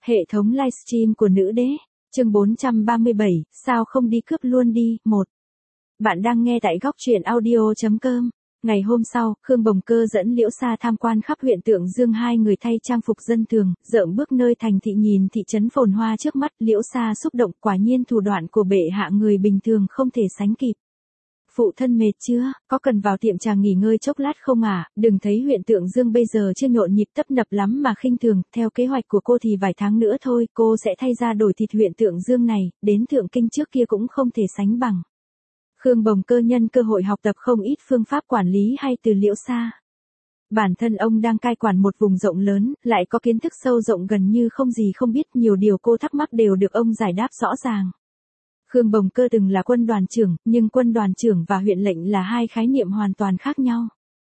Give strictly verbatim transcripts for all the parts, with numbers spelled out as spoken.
Hệ thống livestream của nữ đế, chương bốn trăm ba mươi bảy, sao không đi cướp luôn đi, một. Bạn đang nghe tại góc truyện audio chấm com. Ngày hôm sau, Khương Bồng Cơ dẫn Liễu Sa tham quan khắp huyện Tượng Dương, hai người thay trang phục dân thường, dợm bước nơi thành thị nhìn thị trấn phồn hoa trước mắt. Liễu Sa xúc động, quả nhiên thủ đoạn của bệ hạ người bình thường không thể sánh kịp. Phụ thân mệt chưa, có cần vào tiệm trà nghỉ ngơi chốc lát không à, đừng thấy huyện Tượng Dương bây giờ chưa nhộn nhịp tấp nập lắm mà khinh thường, theo kế hoạch của cô thì vài tháng nữa thôi, cô sẽ thay ra đổi thịt huyện Tượng Dương này, đến Thượng Kinh trước kia cũng không thể sánh bằng. Khương Bồng Cơ nhân cơ hội học tập không ít phương pháp quản lý hay từ Liễu Sa. Bản thân ông đang cai quản một vùng rộng lớn, lại có kiến thức sâu rộng gần như không gì không biết, nhiều điều cô thắc mắc đều được ông giải đáp rõ ràng. Khương Bồng Cơ từng là quân đoàn trưởng, nhưng quân đoàn trưởng và huyện lệnh là hai khái niệm hoàn toàn khác nhau.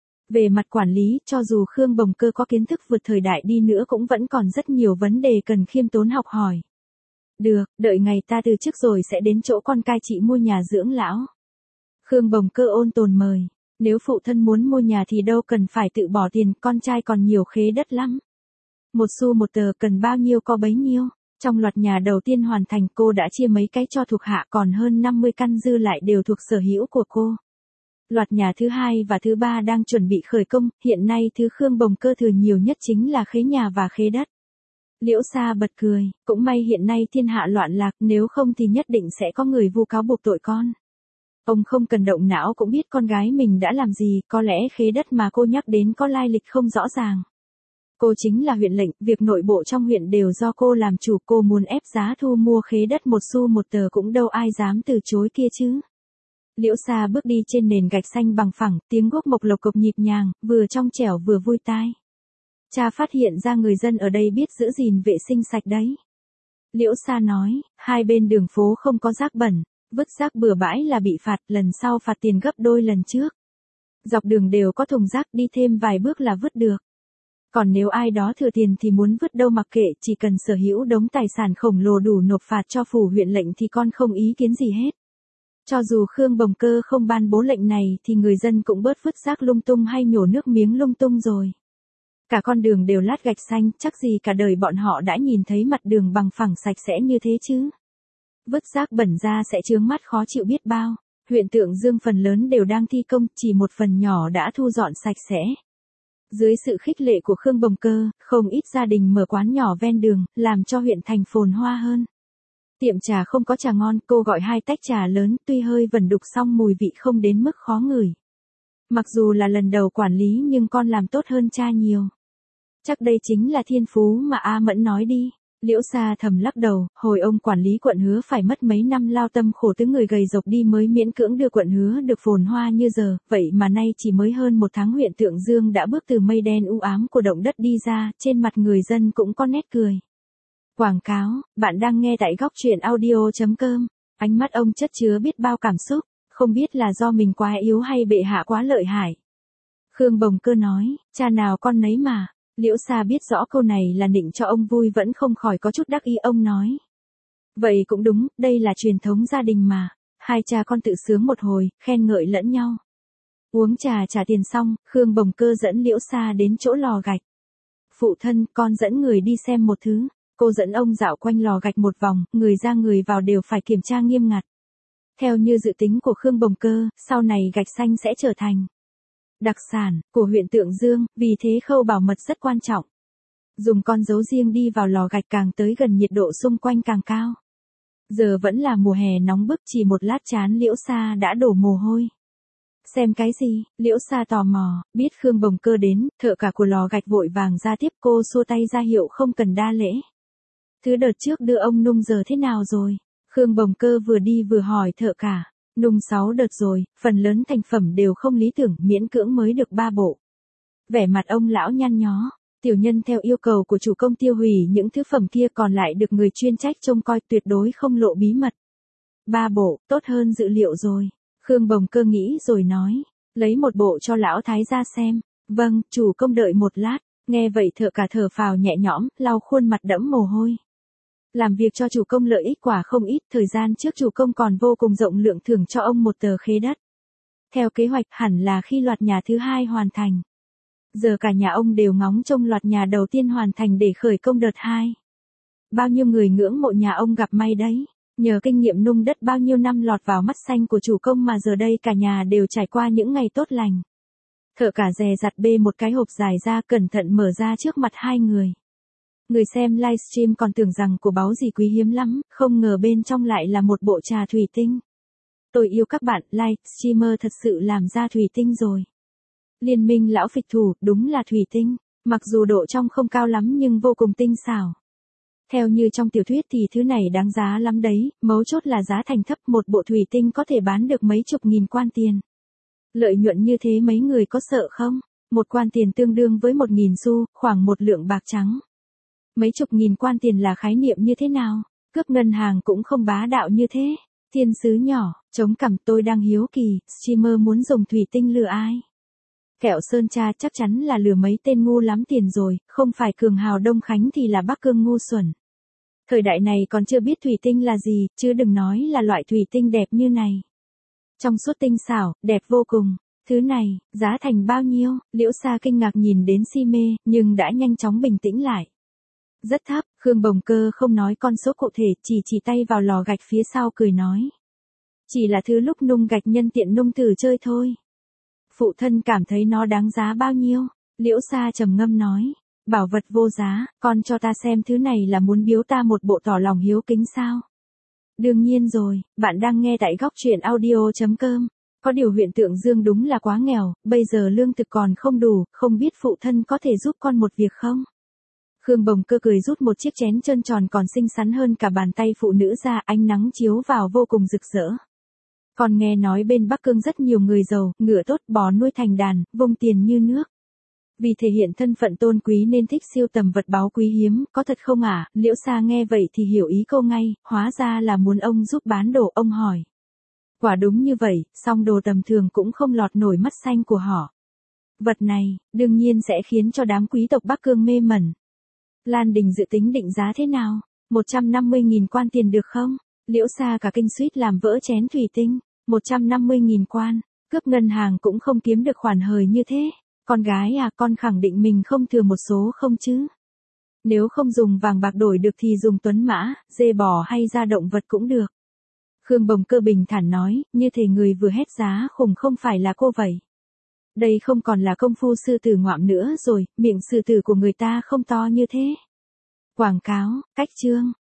Về mặt quản lý, cho dù Khương Bồng Cơ có kiến thức vượt thời đại đi nữa cũng vẫn còn rất nhiều vấn đề cần khiêm tốn học hỏi. Được, đợi ngày ta từ chức rồi sẽ đến chỗ con cai chị mua nhà dưỡng lão. Khương Bồng Cơ ôn tồn mời, nếu phụ thân muốn mua nhà thì đâu cần phải tự bỏ tiền, con trai còn nhiều khế đất lắm. Một xu một tờ, cần bao nhiêu có bấy nhiêu. Trong loạt nhà đầu tiên hoàn thành, cô đã chia mấy cái cho thuộc hạ, còn hơn năm mươi căn dư lại đều thuộc sở hữu của cô. Loạt nhà thứ hai và thứ ba đang chuẩn bị khởi công, hiện nay thứ Khương Bồng Cơ thừa nhiều nhất chính là khế nhà và khế đất. Liễu Sa bật cười, cũng may hiện nay thiên hạ loạn lạc, nếu không thì nhất định sẽ có người vu cáo buộc tội con. Ông không cần động não cũng biết con gái mình đã làm gì, có lẽ khế đất mà cô nhắc đến có lai lịch không rõ ràng. Cô chính là huyện lệnh, việc nội bộ trong huyện đều do cô làm chủ, cô muốn ép giá thu mua khế đất một xu một tờ cũng đâu ai dám từ chối kia chứ. Liễu Sa bước đi trên nền gạch xanh bằng phẳng, tiếng guốc mộc lộc cộc nhịp nhàng, vừa trong trẻo vừa vui tai. Cha phát hiện ra người dân ở đây biết giữ gìn vệ sinh sạch đấy. Liễu Sa nói, hai bên đường phố không có rác bẩn, vứt rác bừa bãi là bị phạt, lần sau phạt tiền gấp đôi lần trước. Dọc đường đều có thùng rác, đi thêm vài bước là vứt được. Còn nếu ai đó thừa tiền thì muốn vứt đâu mặc kệ, chỉ cần sở hữu đống tài sản khổng lồ đủ nộp phạt cho phủ huyện lệnh thì con không ý kiến gì hết. Cho dù Khương Bồng Cơ không ban bố lệnh này thì người dân cũng bớt vứt rác lung tung hay nhổ nước miếng lung tung rồi. Cả con đường đều lát gạch xanh, chắc gì cả đời bọn họ đã nhìn thấy mặt đường bằng phẳng sạch sẽ như thế chứ. Vứt rác bẩn ra sẽ chướng mắt khó chịu biết bao. Huyện Tượng Dương phần lớn đều đang thi công, chỉ một phần nhỏ đã thu dọn sạch sẽ. Dưới sự khích lệ của Khương Bồng Cơ, không ít gia đình mở quán nhỏ ven đường, làm cho huyện thành phồn hoa hơn. Tiệm trà không có trà ngon, cô gọi hai tách trà lớn, tuy hơi vẩn đục song mùi vị không đến mức khó ngửi. Mặc dù là lần đầu quản lý nhưng con làm tốt hơn cha nhiều. Chắc đây chính là thiên phú mà A Mẫn nói đi. Liễu Sa thầm lắc đầu, hồi ông quản lý quận Hứa phải mất mấy năm lao tâm khổ tứ người gầy rộc đi mới miễn cưỡng đưa quận Hứa được phồn hoa như giờ, vậy mà nay chỉ mới hơn một tháng huyện Tượng Dương đã bước từ mây đen u ám của động đất đi ra, trên mặt người dân cũng có nét cười. Quảng cáo, bạn đang nghe tại góc truyện audio chấm com, ánh mắt ông chất chứa biết bao cảm xúc, không biết là do mình quá yếu hay bệ hạ quá lợi hại. Khương Bồng Cơ nói, cha nào con nấy mà. Liễu Sa biết rõ câu này là nịnh cho ông vui vẫn không khỏi có chút đắc ý, ông nói. Vậy cũng đúng, đây là truyền thống gia đình mà. Hai cha con tự sướng một hồi, khen ngợi lẫn nhau. Uống trà trả tiền xong, Khương Bồng Cơ dẫn Liễu Sa đến chỗ lò gạch. Phụ thân, con dẫn người đi xem một thứ. Cô dẫn ông dạo quanh lò gạch một vòng, người ra người vào đều phải kiểm tra nghiêm ngặt. Theo như dự tính của Khương Bồng Cơ, sau này gạch xanh sẽ trở thành đặc sản của huyện Tượng Dương, vì thế khâu bảo mật rất quan trọng. Dùng con dấu riêng đi vào lò gạch, càng tới gần nhiệt độ xung quanh càng cao. Giờ vẫn là mùa hè nóng bức, chỉ một lát trán Liễu Sa đã đổ mồ hôi. Xem cái gì? Liễu Sa tò mò, biết Khương Bồng Cơ đến, thợ cả của lò gạch vội vàng ra tiếp, cô xua tay ra hiệu không cần đa lễ. Thứ đợt trước đưa ông nung giờ thế nào rồi? Khương Bồng Cơ vừa đi vừa hỏi thợ cả. Nung sáu đợt rồi, phần lớn thành phẩm đều không lý tưởng, miễn cưỡng mới được ba bộ. Vẻ mặt ông lão nhăn nhó, tiểu nhân theo yêu cầu của chủ công tiêu hủy những thứ phẩm kia, còn lại được người chuyên trách trông coi, tuyệt đối không lộ bí mật. Ba bộ, tốt hơn dự liệu rồi. Khương Bồng Cơ nghĩ rồi nói, lấy một bộ cho lão thái gia xem. Vâng, chủ công đợi một lát. Nghe vậy thợ cả thở phào nhẹ nhõm, lau khuôn mặt đẫm mồ hôi. Làm việc cho chủ công lợi ích quả không ít, thời gian trước chủ công còn vô cùng rộng lượng thưởng cho ông một tờ khế đất. Theo kế hoạch hẳn là khi loạt nhà thứ hai hoàn thành. Giờ cả nhà ông đều ngóng trông loạt nhà đầu tiên hoàn thành để khởi công đợt hai. bao nhiêu người ngưỡng mộ nhà ông gặp may đấy. Nhờ kinh nghiệm nung đất bao nhiêu năm lọt vào mắt xanh của chủ công mà giờ đây cả nhà đều trải qua những ngày tốt lành. Thợ cả dè dặt bê một cái hộp dài ra cẩn thận mở ra trước mặt hai người. Người xem livestream còn tưởng rằng của báu gì quý hiếm lắm, không ngờ bên trong lại là một bộ trà thủy tinh. Tôi yêu các bạn, livestreamer thật sự làm ra thủy tinh rồi. Liên minh lão phịch thủ, đúng là thủy tinh, mặc dù độ trong không cao lắm nhưng vô cùng tinh xảo. Theo như trong tiểu thuyết thì thứ này đáng giá lắm đấy, mấu chốt là giá thành thấp, một bộ thủy tinh có thể bán được mấy chục nghìn quan tiền. Lợi nhuận như thế mấy người có sợ không? Một quan tiền tương đương với một nghìn xu, khoảng một lượng bạc trắng. Mấy chục nghìn quan tiền là khái niệm như thế nào? Cướp ngân hàng cũng không bá đạo như thế. Thiên sứ nhỏ, chống cằm, tôi đang hiếu kỳ, streamer muốn dùng thủy tinh lừa ai? Kẹo Sơn Tra chắc chắn là lừa mấy tên ngu lắm tiền rồi, không phải Cường Hào Đông Khánh thì là Bắc Cương ngu xuẩn. Thời đại này còn chưa biết thủy tinh là gì, chứ đừng nói là loại thủy tinh đẹp như này. Trong suốt tinh xảo, đẹp vô cùng. Thứ này, giá thành bao nhiêu? Liễu Sa kinh ngạc nhìn đến si mê, nhưng đã nhanh chóng bình tĩnh lại. Rất thấp, Khương Bồng Cơ không nói con số cụ thể, chỉ chỉ tay vào lò gạch phía sau cười nói. Chỉ là thứ lúc nung gạch nhân tiện nung thử chơi thôi. Phụ thân cảm thấy nó đáng giá bao nhiêu? Liễu Sa trầm ngâm nói. Bảo vật vô giá, con cho ta xem thứ này là muốn biếu ta một bộ tỏ lòng hiếu kính sao? Đương nhiên rồi, bạn đang nghe tại góc truyện audio.com. Có điều huyện Tượng Dương đúng là quá nghèo, bây giờ lương thực còn không đủ, không biết phụ thân có thể giúp con một việc không? Khương Bồng Cơ cười rút một chiếc chén trơn tròn còn xinh xắn hơn cả bàn tay phụ nữ ra, ánh nắng chiếu vào vô cùng rực rỡ. Còn nghe nói bên Bắc Cương rất nhiều người giàu, ngựa tốt, bò nuôi thành đàn, vung tiền như nước. Vì thể hiện thân phận tôn quý nên thích siêu tầm vật báu quý hiếm, có thật không ạ? À? Liễu Sa nghe vậy thì hiểu ý cô ngay, hóa ra là muốn ông giúp bán đồ, ông hỏi. Quả đúng như vậy, song đồ tầm thường cũng không lọt nổi mắt xanh của họ. Vật này, đương nhiên sẽ khiến cho đám quý tộc Bắc Cương mê mẩn. Lan Đình dự tính định giá thế nào? một trăm năm mươi nghìn quan tiền được không? Liễu Sa cả kinh suýt làm vỡ chén thủy tinh. một trăm năm mươi nghìn quan, cướp ngân hàng cũng không kiếm được khoản hời như thế. Con gái à, con khẳng định mình không thừa một số không chứ? Nếu không dùng vàng bạc đổi được thì dùng tuấn mã, dê bò hay da động vật cũng được. Khương Bồng Cơ bình thản nói, như thể người vừa hét giá khủng không phải là cô vậy. Đây không còn là công phu sư tử ngoạm nữa rồi, miệng sư tử của người ta không to như thế. Quảng cáo, cách chương,